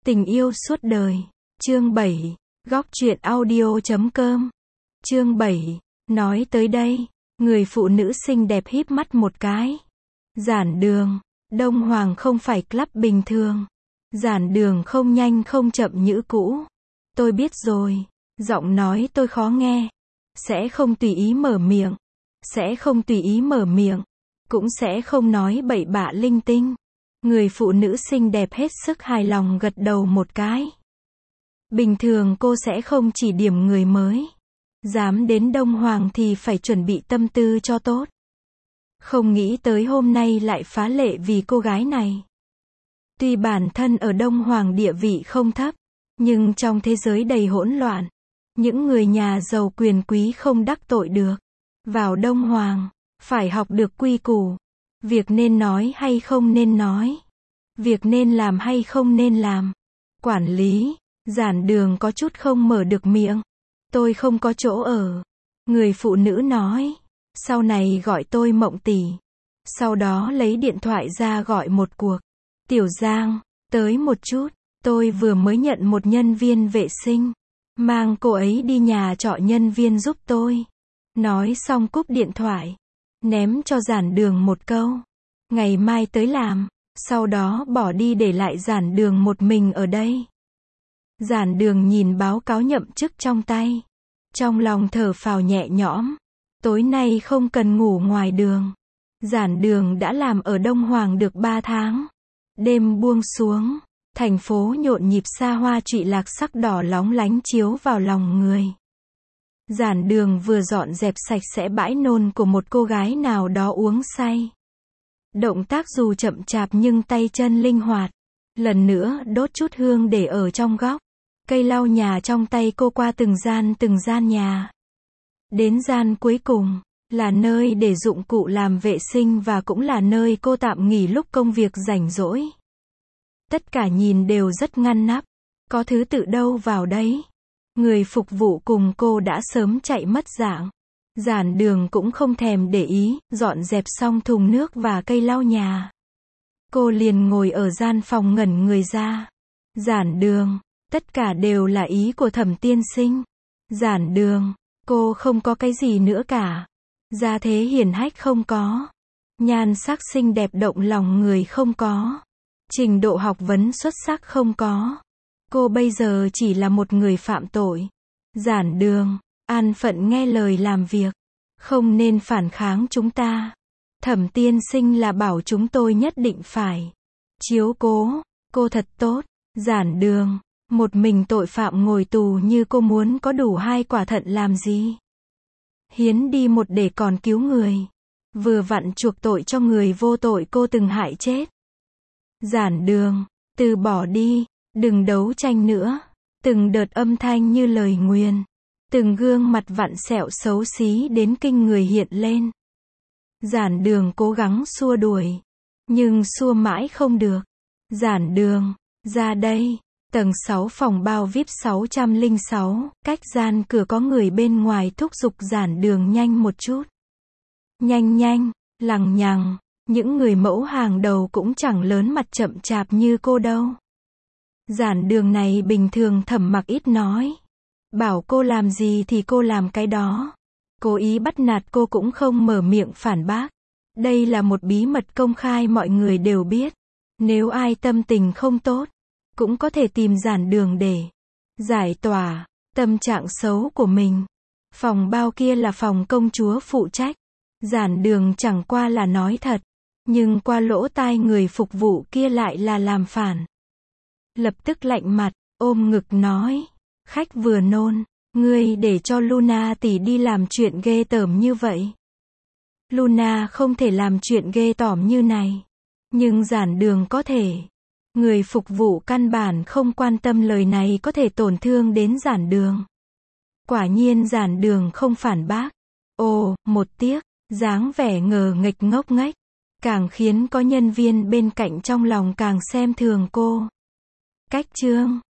Tình yêu suốt đời. Chương 7. Góc truyện audio.com. Chương 7. Nói tới đây, người phụ nữ xinh đẹp híp mắt một cái. Giản Đường. Đông Hoàng không phải club bình thường. Giản Đường không nhanh không chậm nhữ cũ. Tôi biết rồi. Giọng nói tôi khó nghe. Sẽ không tùy ý mở miệng. Sẽ không tùy ý mở miệng. Cũng sẽ không nói bậy bạ linh tinh. Người phụ nữ xinh đẹp hết sức hài lòng gật đầu một cái. Bình thường cô sẽ không chỉ điểm người mới. Dám đến Đông Hoàng thì phải chuẩn bị tâm tư cho tốt. Không nghĩ tới hôm nay lại phá lệ vì cô gái này. Tuy bản thân ở Đông Hoàng địa vị không thấp, nhưng trong thế giới đầy hỗn loạn, những người nhà giàu quyền quý không đắc tội được. Vào Đông Hoàng, phải học được quy củ. Việc nên nói hay không nên nói. Việc nên làm hay không nên làm. Quản lý. Giản Đường có chút không mở được miệng. Tôi không có chỗ ở. Người phụ nữ nói. Sau này gọi tôi Mộng tỷ. Sau đó lấy điện thoại ra gọi một cuộc. Tiểu Giang, tới một chút. Tôi vừa mới nhận một nhân viên vệ sinh. Mang cô ấy đi nhà trọ nhân viên giúp tôi. Nói xong cúp điện thoại. Ném cho Giản Đường một câu. Ngày mai tới làm. Sau đó bỏ đi để lại Giản Đường một mình ở đây. Giản Đường nhìn báo cáo nhậm chức trong tay. Trong lòng thở phào nhẹ nhõm. Tối nay không cần ngủ ngoài đường. Giản Đường đã làm ở Đông Hoàng được 3 tháng. Đêm buông xuống. Thành phố nhộn nhịp xa hoa trụy lạc sắc đỏ lóng lánh chiếu vào lòng người. Giản Đường vừa dọn dẹp sạch sẽ bãi nôn của một cô gái nào đó uống say. Động tác dù chậm chạp nhưng tay chân linh hoạt. Lần nữa đốt chút hương để ở trong góc. Cây lau nhà trong tay cô qua từng gian nhà. Đến gian cuối cùng, là nơi để dụng cụ làm vệ sinh và cũng là nơi cô tạm nghỉ lúc công việc rảnh rỗi. Tất cả nhìn đều rất ngăn nắp. Có thứ tự đâu vào đấy. Người phục vụ cùng cô đã sớm chạy mất dạng. Giản Đường cũng không thèm để ý, dọn dẹp xong thùng nước và cây lau nhà. Cô liền ngồi ở gian phòng ngẩn người ra. Giản Đường, tất cả đều là ý của Thẩm tiên sinh. Giản Đường, cô không có cái gì nữa cả. Gia thế hiển hách không có. Nhan sắc xinh đẹp động lòng người không có. Trình độ học vấn xuất sắc không có. Cô bây giờ chỉ là một người phạm tội. Giản Đường, an phận nghe lời làm việc. Không nên phản kháng chúng ta. Thẩm tiên sinh là bảo chúng tôi nhất định phải chiếu cố cô thật tốt. Giản Đường, một mình tội phạm ngồi tù như cô muốn có đủ 2 quả thận làm gì? Hiến đi một để còn cứu người. Vừa vặn chuộc tội cho người vô tội cô từng hại chết. Giản Đường, từ bỏ đi, đừng đấu tranh nữa. Từng đợt âm thanh như lời nguyền. Từng gương mặt vặn sẹo xấu xí đến kinh người hiện lên. Giản Đường cố gắng xua đuổi. Nhưng xua mãi không được. Giản Đường, ra đây. Tầng 6 phòng bao VIP 606, cách gian cửa có người bên ngoài thúc giục Giản Đường nhanh một chút. Nhanh nhanh, lằng nhằng, những người mẫu hàng đầu cũng chẳng lớn mặt chậm chạp như cô đâu. Giản Đường này bình thường Thẩm Mặc ít nói. Bảo cô làm gì thì cô làm cái đó. Cố ý bắt nạt cô cũng không mở miệng phản bác. Đây là một bí mật công khai mọi người đều biết. Nếu ai tâm tình không tốt, cũng có thể tìm Giản Đường để giải tỏa tâm trạng xấu của mình. Phòng bao kia là phòng công chúa phụ trách. Giản Đường chẳng qua là nói thật, nhưng qua lỗ tai người phục vụ kia lại là làm phản. Lập tức lạnh mặt, ôm ngực nói, khách vừa nôn, ngươi để cho Luna tỷ đi làm chuyện ghê tởm như vậy. Luna không thể làm chuyện ghê tởm như này, nhưng Giản Đường có thể. Người phục vụ căn bản không quan tâm lời này có thể tổn thương đến Giản Đường. Quả nhiên Giản Đường không phản bác. Ồ, một tiếc, dáng vẻ ngờ nghệch ngốc nghếch, càng khiến có nhân viên bên cạnh trong lòng càng xem thường cô. Cách chương